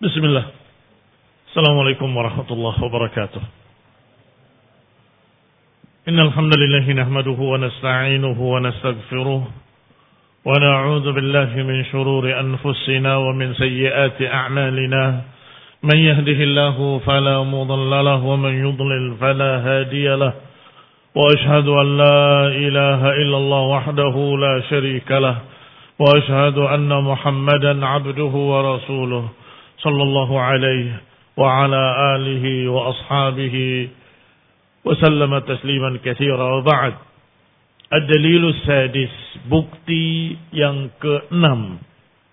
Bismillah. Assalamualaikum warahmatullahi wabarakatuh. Innal hamdalillah nahmaduhu wa nasta'inuhu wa nastaghfiruh wa na'udzu billahi min shururi anfusina wa min sayyiati a'malina. Man yahdihillahu fala mudilla lahu wa man yudlil fala hadiya lahu. Wa ashhadu an la ilaha illallah wahdahu la sharika lahu wa ashhadu anna Muhammadan 'abduhu wa rasuluh. Sallallahu alaihi wa ala alihi wa ashabihi wa sallama tasliman katsira wa ba'd. Ad-dalilus sadis, bukti yang ke-6.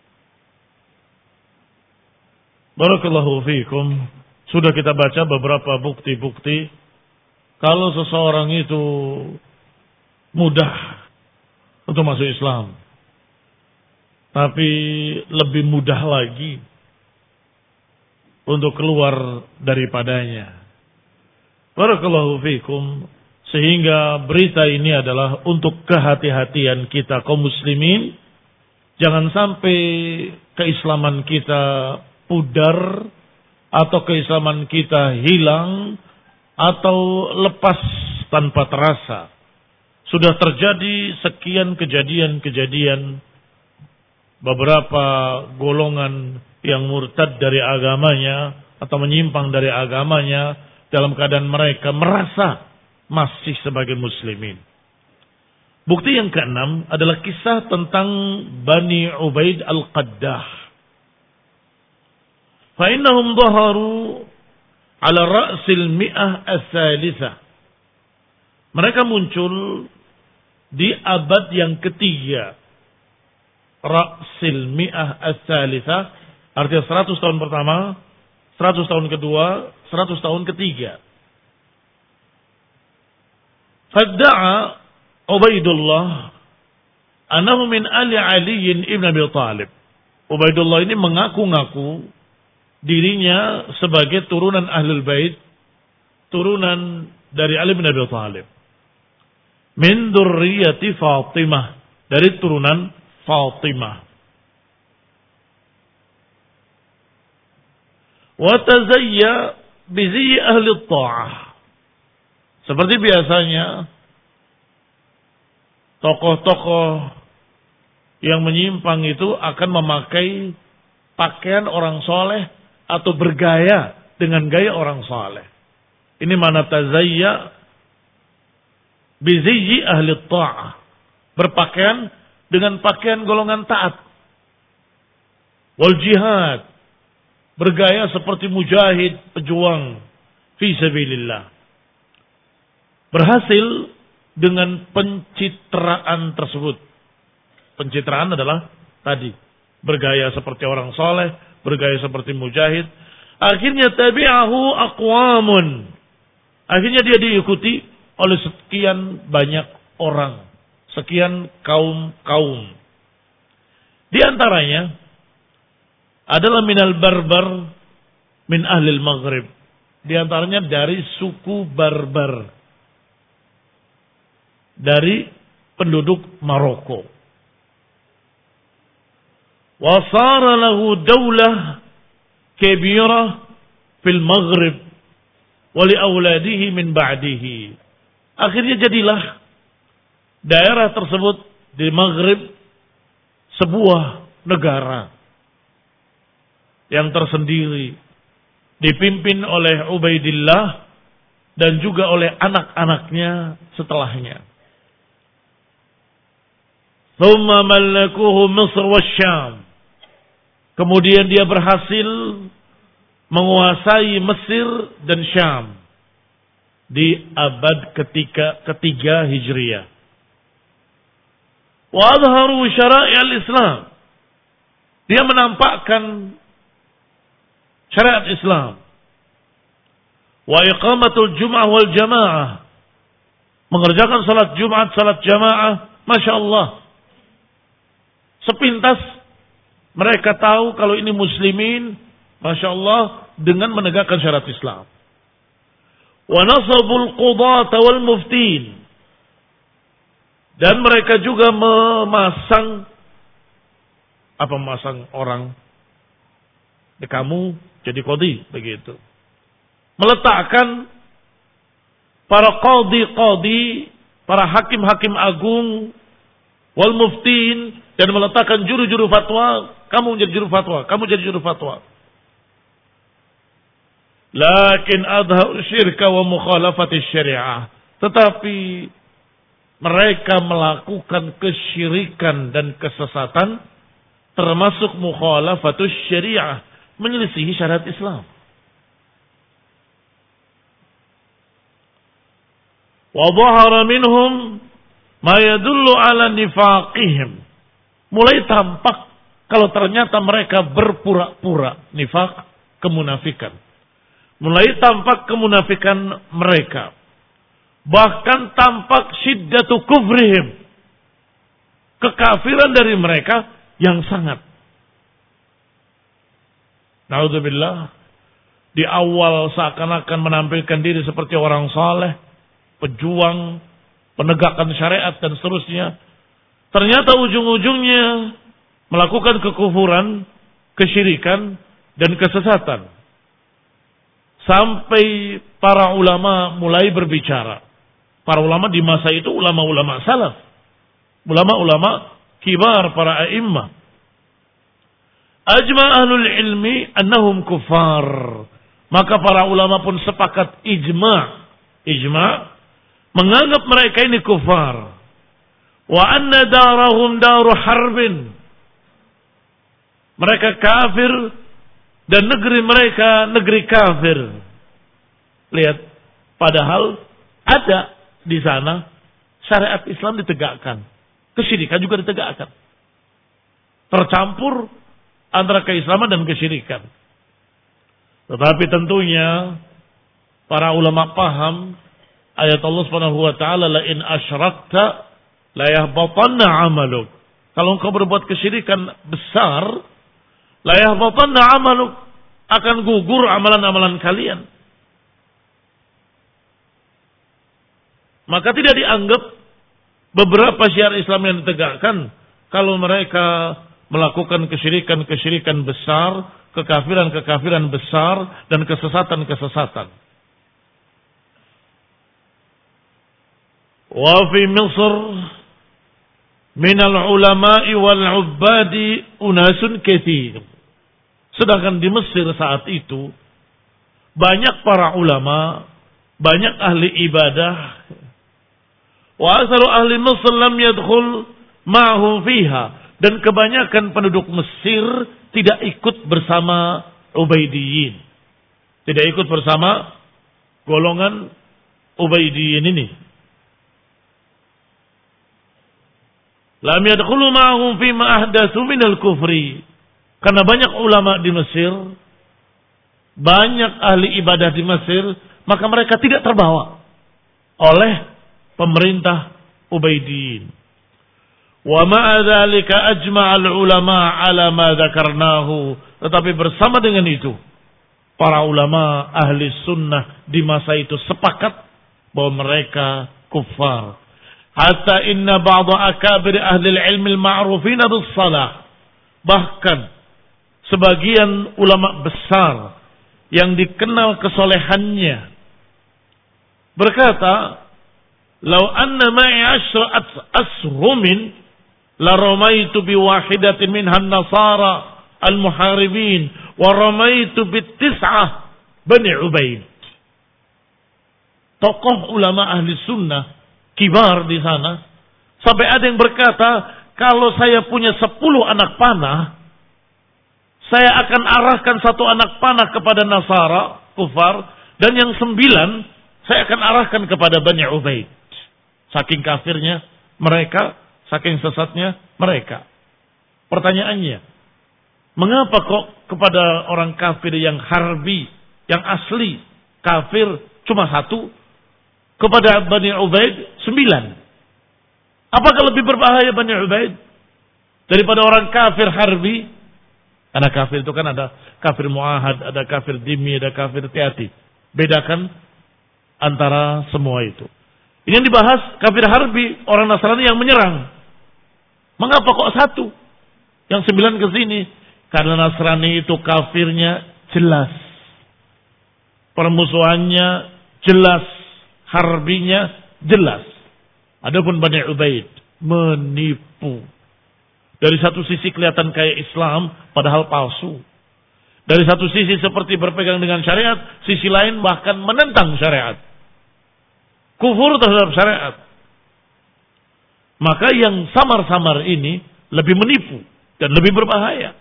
Barakallahu fiikum. Sudah kita baca beberapa bukti-bukti kalau seseorang itu mudah untuk masuk Islam. Tapi lebih mudah lagi untuk keluar daripadanya. Barakallahu fiikum. Sehingga berita ini adalah untuk kehati-hatian kita kaum muslimin. Jangan sampai keislaman kita pudar atau keislaman kita hilang atau lepas tanpa terasa. Sudah terjadi sekian kejadian-kejadian beberapa golongan yang murtad dari agamanya atau menyimpang dari agamanya dalam keadaan mereka merasa masih sebagai muslimin. Bukti yang ke-6 adalah kisah tentang Bani Ubaid Al-Qaddah. Fa'innahum dhaharu ala ra'sil mi'ah as-salitsah. Mereka muncul di abad yang ketiga. Ra'sil mi'ah as-salitsah artinya 100 tahun pertama, 100 tahun kedua, 100 tahun ketiga. Fadda'a Ubaidullah annahu min ali Ali ibn Abi Thalib. Ubaidullah ini mengaku-ngaku dirinya sebagai turunan Ahlul Bait, turunan dari Ali bin Abi Thalib. Min dzurriyyati Fatimah, dari turunan Fatimah. Wa tazayya bi zi ahli ta'ah. Seperti biasanya tokoh-tokoh yang menyimpang itu akan memakai pakaian orang soleh atau bergaya dengan gaya orang soleh. Ini mana tazayya bi zi ahli ta'ah. Berpakaian dengan pakaian golongan taat. Wal jihad. Bergaya seperti mujahid, pejuang fi sabilillah. Berhasil dengan pencitraan tersebut. Pencitraan adalah tadi bergaya seperti orang soleh, bergaya seperti mujahid. Akhirnya tabi'ahu aqwamun. Akhirnya dia diikuti oleh sekian banyak orang, sekian kaum-kaum. Di antaranya adalah minal barbar min ahlil maghrib. Di antaranya dari suku barbar, dari penduduk Maroko. Wa sara lahu daulah kabirah fil maghrib wa li auladihi min ba'dihi. Akhirnya jadilah daerah tersebut di Maghrib sebuah negara yang tersendiri, dipimpin oleh Ubaidillah dan juga oleh anak-anaknya setelahnya. Thumma malakuhu Misr wa Syam. Kemudian dia berhasil menguasai Mesir dan Syam di abad ketiga Hijriah. Wa adharu syara'i al-Islam. Dia menampakkan syariat Islam. Wa iqamatul jum'ah wal jamaah. Mengerjakan salat Jumat, salat jamaah. Masya Allah. Sepintas mereka tahu kalau ini muslimin. Masya Allah. Dengan menegakkan syariat Islam. Wa nasabul qudata wal muftin. Dan mereka juga memasang orang Kamu jadi qadhi, begitu. Meletakkan para qadhi-qadhi, para hakim-hakim agung, wal muftin, dan meletakkan juru-juru fatwa, kamu menjadi juru fatwa, kamu jadi juru fatwa. Lakin adha'u syirka wa mukhalafati syariah. Tetapi mereka melakukan kesyirikan dan kesesatan, termasuk mukhalafatus syariah, menyelisihi syariat Islam. Wa dhahara minhum ma yadullu ala nifaqihim. Mulai tampak kalau ternyata mereka berpura-pura nifaq, kemunafikan. Mulai tampak kemunafikan mereka. Bahkan tampak syiddatu kufrihim, kekafiran dari mereka yang sangat. Na'udzubillah. Di awal seakan-akan menampilkan diri seperti orang saleh, pejuang, penegakkan syariat dan seterusnya. Ternyata ujung-ujungnya melakukan kekufuran, kesyirikan, dan kesesatan. Sampai para ulama mulai berbicara. Para ulama di masa itu ulama-ulama salaf. Ulama-ulama kibar, para a'immah. Ajma ahlul ilmi annahum kufar. Maka para ulama pun sepakat ijma' menganggap mereka ini kufar. Wa anna darahum daru harbin. Mereka kafir dan negeri mereka negeri kafir. Lihat, padahal ada di sana syariat Islam ditegakkan, kesyirikan juga ditegakkan. Tercampur antara keislaman dan kesyirikan. Tetapi tentunya para ulama paham ayat Allah Subhanahu wa taala, la in asyrakta la yahbatanna 'amaluk. Kalau engkau berbuat kesyirikan besar, la yahbatanna 'amaluk, akan gugur amalan-amalan kalian. Maka tidak dianggap beberapa syiar Islam yang ditegakkan kalau mereka melakukan kesyirikan-kesyirikan besar, kekafiran-kekafiran besar, dan kesesatan-kesesatan. Wa fi Misr minal ulama'i wal 'ubbadi unasun katsir. Sedangkan di Mesir saat itu banyak para ulama, banyak ahli ibadah. Wa aktsaru ahli Mesir lam yadkhul ma'hum fiha, dan kebanyakan penduduk Mesir tidak ikut bersama Ubaidiyyin. Tidak ikut bersama golongan Ubaidiyyin ini. Lam yadkhulu ma'hum fi ma ahdatsu minal kufri. Karena banyak ulama di Mesir, banyak ahli ibadah di Mesir, maka mereka tidak terbawa oleh pemerintah Ubaidiyyin. Wa ma'a dzalika ajma'al ulama 'ala ma dzakarnahu. Tetapi bersama dengan itu, para ulama ahli sunnah di masa itu sepakat bahwa mereka kufar. Hatta inna ba'da akabir ahli al-ilm al-ma'rufin bis-salah. Bahkan sebagian ulama besar yang dikenal kesolehannya berkata, "Lau anna ma'i 'ashrat asrumin la ramaitu bi wahidatin minha an-nasara al-muharibin wa ramaitu bit-tis'ah Bani Ubaid." Tokoh ulama ahli sunnah kibar di sana sampai ada yang berkata, kalau saya punya 10 anak panah, saya akan arahkan 1 anak panah kepada Nasara, kufar, dan yang 9 saya akan arahkan kepada Bani Ubaid. Saking kafirnya mereka, saking sesatnya mereka. Pertanyaannya, mengapa kok kepada orang kafir yang harbi, yang asli kafir cuma 1, kepada Bani Ubaid 9? Apakah lebih berbahaya Bani Ubaid daripada orang kafir harbi? Karena kafir itu kan ada kafir muahad, ada kafir dimi, ada kafir tiati. Bedakan antara semua itu. Ini yang dibahas kafir harbi, orang Nasrani yang menyerang. Mengapa kok 1? Yang 9 ke sini. Karena Nasrani itu kafirnya jelas. Permusuhannya jelas. Harbinya jelas. Adapun Bani Ubaid menipu. Dari satu sisi kelihatan kayak Islam, padahal palsu. Dari satu sisi seperti berpegang dengan syariat, sisi lain bahkan menentang syariat. Kufur terhadap syariat. Maka yang samar-samar ini lebih menipu dan lebih berbahaya.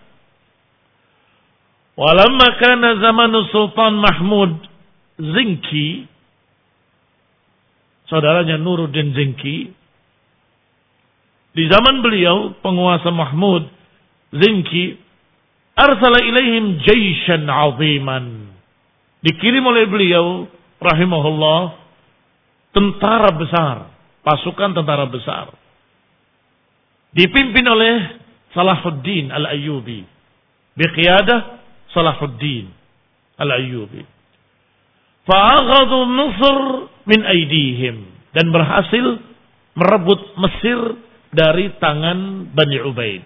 Walamma kana zamanu Sultan Mahmud Zinki, saudaranya Nuruddin Zinki, di zaman beliau penguasa Mahmud Zinki, arsala ilaihim jaishan aziman, dikirim oleh beliau rahimahullah tentara besar, pasukan tentara besar, dipimpin oleh Salahuddin Al-Ayyubi, biqiyadah Salahuddin Al-Ayyubi. Fa'aghadhu Misr min aidihim, dan berhasil merebut Mesir dari tangan Bani Ubaid.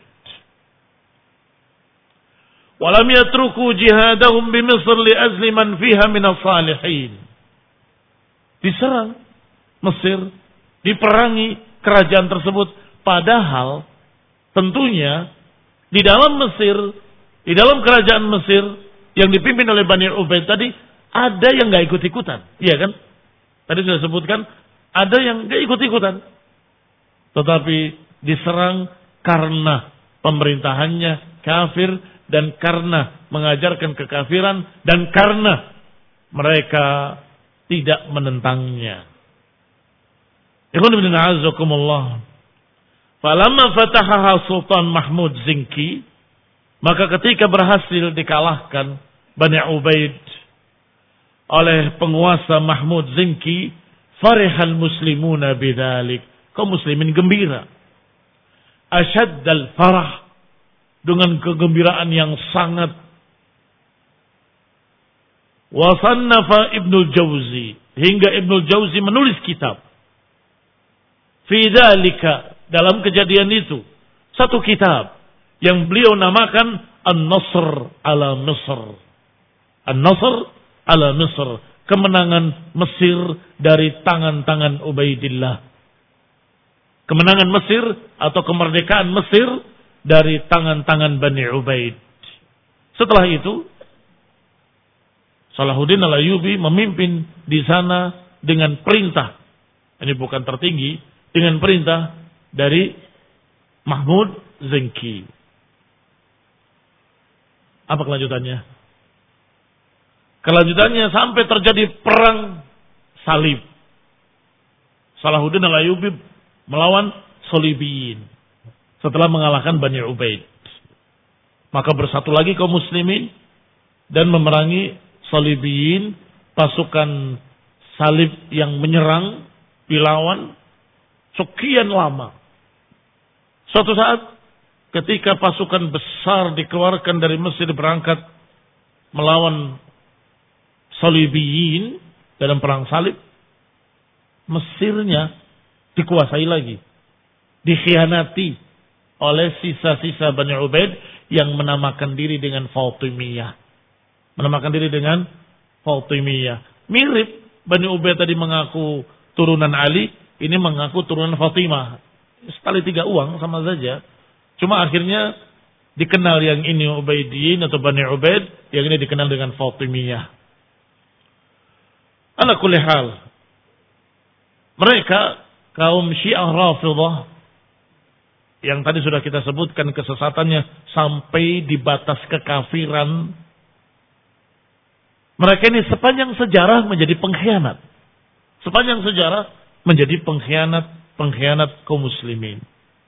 Walam yatruku jihadahum bi Misr li azli man fiha min as-salihin. Diserang Mesir, diperangi kerajaan tersebut, padahal tentunya di dalam Mesir, di dalam kerajaan Mesir yang dipimpin oleh Bani Ubaid tadi ada yang enggak ikut-ikutan, iya kan? Tadi sudah sebutkan ada yang enggak ikut-ikutan. Tetapi diserang karena pemerintahannya kafir dan karena mengajarkan kekafiran dan karena mereka tidak menentangnya. Ikhwan ibn a'azzakumullah. Falamma fatahaha Sultan Mahmud Zinki, maka ketika berhasil dikalahkan Bani Ubaid oleh penguasa Mahmud Zinki, farihal muslimuna bidzalik. Kaum muslimin gembira. Asyaddal farah, dengan kegembiraan yang sangat. Wasannafa Ibnul Jauzi, hingga Ibnul Jauzi menulis kitab. Fi dzalika, dalam kejadian itu, satu kitab yang beliau namakan An-Nasr ala Misr. An-Nasr ala Misr, kemenangan Mesir dari tangan-tangan Ubaidillah. Kemenangan Mesir atau kemerdekaan Mesir dari tangan-tangan Bani Ubaid. Setelah itu, Salahuddin Al-Ayyubi memimpin di sana dengan perintah. Ini bukan tertinggi, dengan perintah dari Mahmud Zinki. Apa kelanjutannya? Kelanjutannya sampai terjadi perang salib. Salahuddin Al-Ayyubi melawan Solibiyin setelah mengalahkan Bani Ubaid. Maka bersatu lagi kaum muslimin dan memerangi Solibiyin, pasukan salib yang menyerang, dilawan sekian lama. Suatu saat ketika pasukan besar dikeluarkan dari Mesir berangkat melawan Solibiyin dalam perang salib, Mesirnya dikuasai lagi, dikhianati oleh sisa-sisa Bani Ubaid yang menamakan diri dengan Fatimiyah. Menamakan diri dengan Fatimiyah. Mirip Bani Ubaid tadi mengaku turunan Ali, ini mengaku turunan Fatimah. Sekali tiga uang sama saja. Cuma akhirnya dikenal yang ini Ubaidiyin atau Bani Ubaid, yang ini dikenal dengan Fatimiyah. Ala kulli hal, mereka kaum Syiah Rafidhah yang tadi sudah kita sebutkan kesesatannya sampai di batas kekafiran. Mereka ini sepanjang sejarah menjadi pengkhianat. Sepanjang sejarah menjadi pengkhianat kaum muslimin.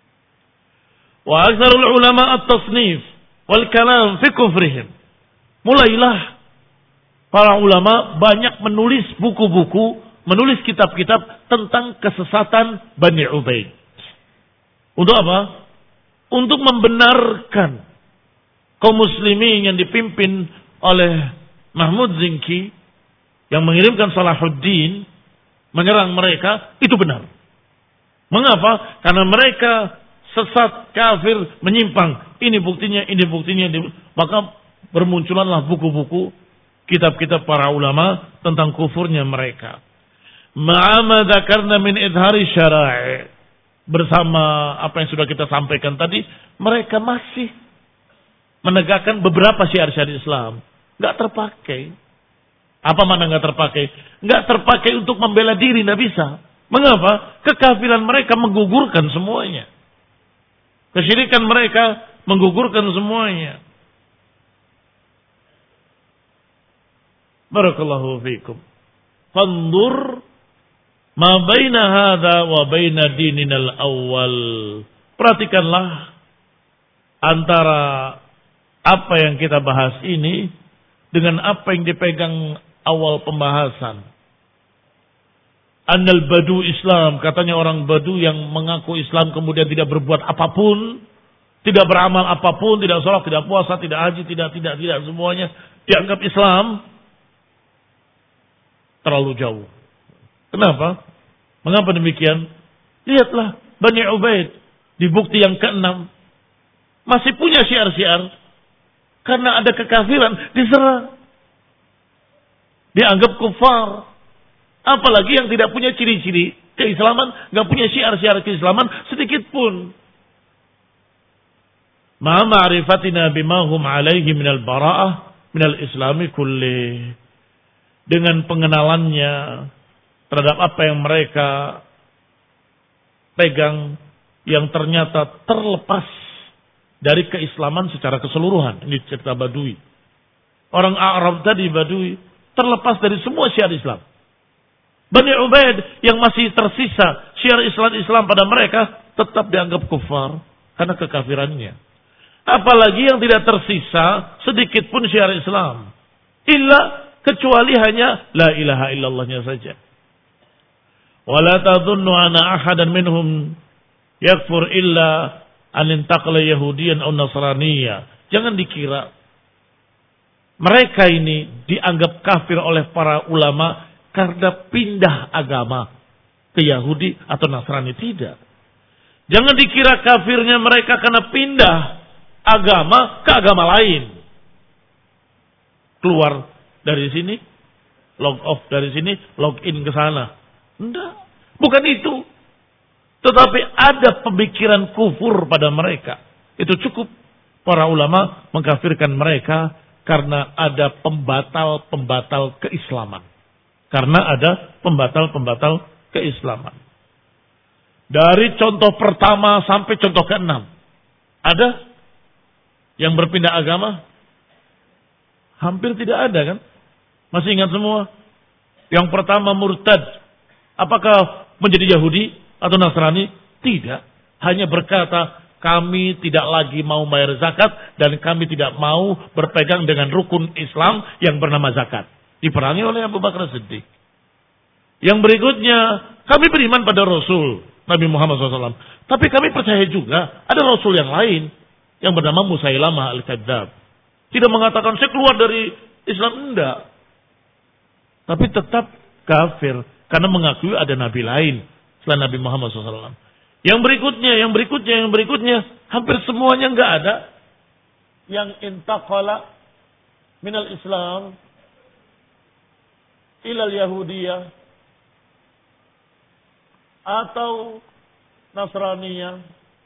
Wa aktsarul ulama at-tasnif wal kalam fi kufrihim. Mulailah para ulama banyak menulis buku-buku, menulis kitab-kitab tentang kesesatan Bani Ubaid. Untuk apa? Untuk membenarkan kaum muslimin yang dipimpin oleh Mahmud Zinki yang mengirimkan Salahuddin menyerang mereka, itu benar. Mengapa? Karena mereka sesat, kafir, menyimpang. Ini buktinya, ini buktinya. Maka bermunculanlah buku-buku, kitab-kitab para ulama tentang kufurnya mereka. Ma'ama dzakarna min idhari syara'i. Bersama apa yang sudah kita sampaikan tadi, mereka masih menegakkan beberapa syiar-syiar Islam. Nggak terpakai. Apa mana nggak terpakai? Nggak terpakai untuk membela diri, nggak bisa. Mengapa? Kekafiran mereka menggugurkan semuanya. Kesyirikan mereka menggugurkan semuanya. Barakallahu fiikum. Fandur ma baina hadza wa baina dininal awal. Perhatikanlah antara apa yang kita bahas ini dengan apa yang dipegang awal pembahasan. Annal badu Islam, katanya orang badu yang mengaku Islam kemudian tidak berbuat apapun, tidak beramal apapun, tidak sholat, tidak puasa, tidak haji, tidak semuanya dianggap Islam. Terlalu jauh. Kenapa? Mengapa demikian? Lihatlah Bani Ubaid di bukti yang ke-6 masih punya syiar-syiar karena ada kekafiran diserang, dianggap kufar. Apalagi yang tidak punya ciri-ciri keislaman, nggak punya syiar-syiar keislaman sedikit pun. Ma ma'rifatina bima hum alaihi minal bara'ah minal islami kulli. Dengan pengenalannya terhadap apa yang mereka pegang yang ternyata terlepas dari keislaman secara keseluruhan. Ini cerita Badui. Orang Arab tadi Badui terlepas dari semua syiar Islam. Bani Ubaid yang masih tersisa syiar Islam pada mereka tetap dianggap kufar karena kekafirannya. Apalagi yang tidak tersisa sedikit pun syiar Islam. Kecuali hanya la ilaha illallahnya saja. Wala tadhunnu anna ahadan minhum yakfur illa an intaqala yahudiyan aw nasraniyya. Jangan dikira mereka ini dianggap kafir oleh para ulama karena pindah agama ke Yahudi atau Nasrani. Tidak. Jangan dikira kafirnya mereka karena pindah agama ke agama lain. Keluar dari sini, log off dari sini, log in ke sana. Enggak, bukan itu. Tetapi ada pemikiran kufur pada mereka. Itu cukup para ulama mengkafirkan mereka karena ada pembatal-pembatal keislaman. Karena ada pembatal-pembatal keislaman. Dari contoh pertama sampai contoh ke-6. Ada yang berpindah agama? Hampir tidak ada kan? Masih ingat semua? Yang pertama murtad. Apakah menjadi Yahudi atau Nasrani? Tidak. Hanya berkata, kami tidak lagi mau bayar zakat dan kami tidak mau berpegang dengan rukun Islam yang bernama zakat. Diperangi oleh Abu Bakar Siddiq. Yang berikutnya, kami beriman pada Rasul Nabi Muhammad SAW. Tapi kami percaya juga ada Rasul yang lain yang bernama Musailamah Al-Kadzab. Tidak mengatakan saya keluar dari Islam, enggak. Tapi tetap kafir karena mengakui ada Nabi lain selain Nabi Muhammad SAW. Yang berikutnya, hampir semuanya enggak ada yang intaqala minal Islam ilal Yahudiyah atau Nasraniyah.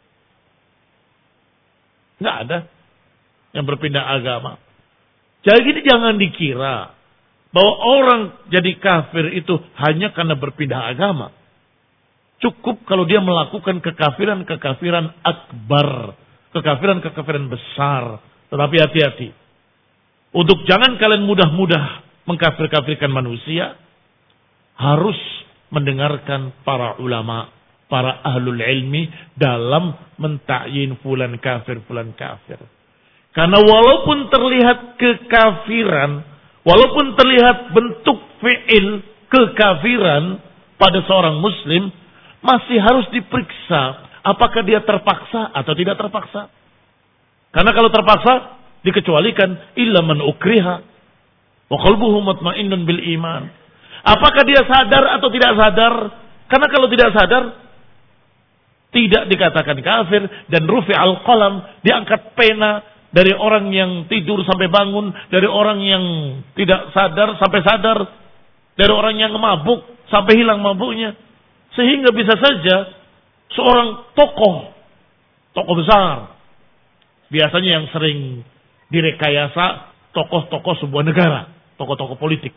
Enggak ada yang berpindah agama. Jadi jangan dikira bahwa orang jadi kafir itu hanya karena berpindah agama. Cukup kalau dia melakukan kekafiran akbar, kekafiran besar. Tetapi hati-hati. Untuk jangan kalian mudah-mudah mengkafir-kafirkan manusia, harus mendengarkan para ulama, para ahlul ilmi dalam mentakyin fulan kafir. Karena walaupun terlihat kekafiran, walaupun terlihat bentuk fi'il kekafiran pada seorang muslim, masih harus diperiksa apakah dia terpaksa atau tidak terpaksa. Karena kalau terpaksa dikecualikan illa man ukriha wa qalbuhu mutmainnun bil iman. Apakah dia sadar atau tidak sadar? Karena kalau tidak sadar, tidak dikatakan kafir, dan rufi'al qalam, diangkat pena dari orang yang tidur sampai bangun, dari orang yang tidak sadar sampai sadar, dari orang yang mabuk sampai hilang mabuknya. Sehingga bisa saja seorang tokoh besar, biasanya yang sering direkayasa tokoh-tokoh sebuah negara, tokoh-tokoh politik,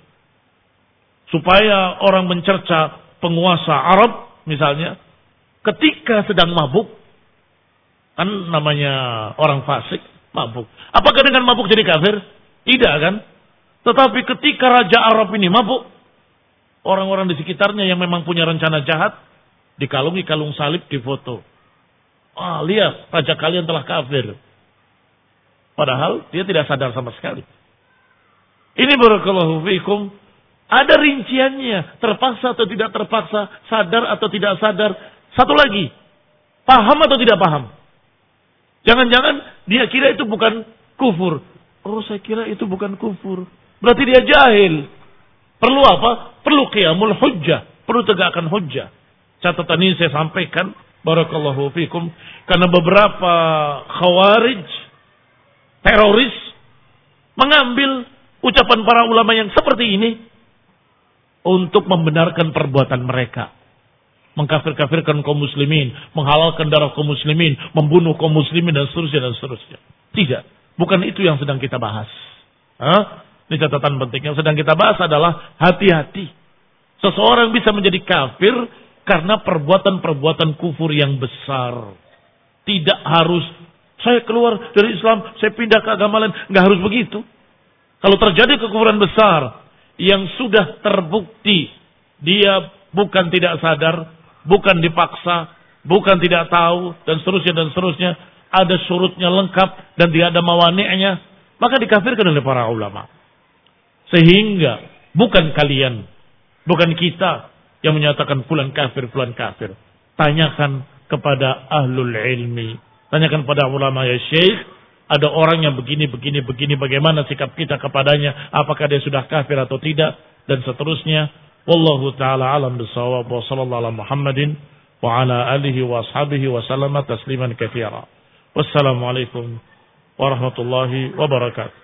supaya orang mencerca penguasa Arab misalnya, ketika sedang mabuk, kan namanya orang fasik, mabuk. Apakah dengan mabuk jadi kafir? Tidak kan? Tetapi ketika Raja Arab ini mabuk, orang-orang di sekitarnya yang memang punya rencana jahat, dikalungi kalung salib, difoto. Lihat, raja kalian telah kafir. Padahal dia tidak sadar sama sekali. Ini barakallahu fikum, ada rinciannya, terpaksa atau tidak terpaksa, sadar atau tidak sadar. Satu lagi, paham atau tidak paham? Jangan-jangan dia kira itu bukan kufur. Oh, saya kira itu bukan kufur. Berarti dia jahil. Perlu apa? Perlu qiyamul hujjah. Perlu tegakkan hujjah. Catatan ini saya sampaikan, barakallahu fikum, karena beberapa khawarij, teroris, mengambil ucapan para ulama yang seperti ini untuk membenarkan perbuatan mereka. Mengkafir-kafirkan kaum muslimin, menghalalkan darah kaum muslimin, membunuh kaum muslimin, dan seterusnya, dan seterusnya. Tidak. Bukan itu yang sedang kita bahas. Ini catatan penting. Yang sedang kita bahas adalah hati-hati. Seseorang bisa menjadi kafir karena perbuatan-perbuatan kufur yang besar. Tidak harus, saya keluar dari Islam, saya pindah ke agama lain. Nggak harus begitu. Kalau terjadi kekufuran besar yang sudah terbukti, dia bukan tidak sadar, bukan dipaksa, bukan tidak tahu, dan seterusnya, ada surutnya lengkap dan tidak ada mawani'nya, maka dikafirkan oleh para ulama. Sehingga bukan kalian, bukan kita yang menyatakan fulan kafir. Tanyakan kepada ahlul ilmi, tanyakan pada ulama, ya syekh, ada orang yang begini, bagaimana sikap kita kepadanya, apakah dia sudah kafir atau tidak, dan seterusnya. Wallahu ta'ala alam bisawab, wa sallallahu ala Muhammadin wa ala alihi wa ashabihi wa sallama tasliman katsira. Wassalamualaikum warahmatullahi wabarakatuh.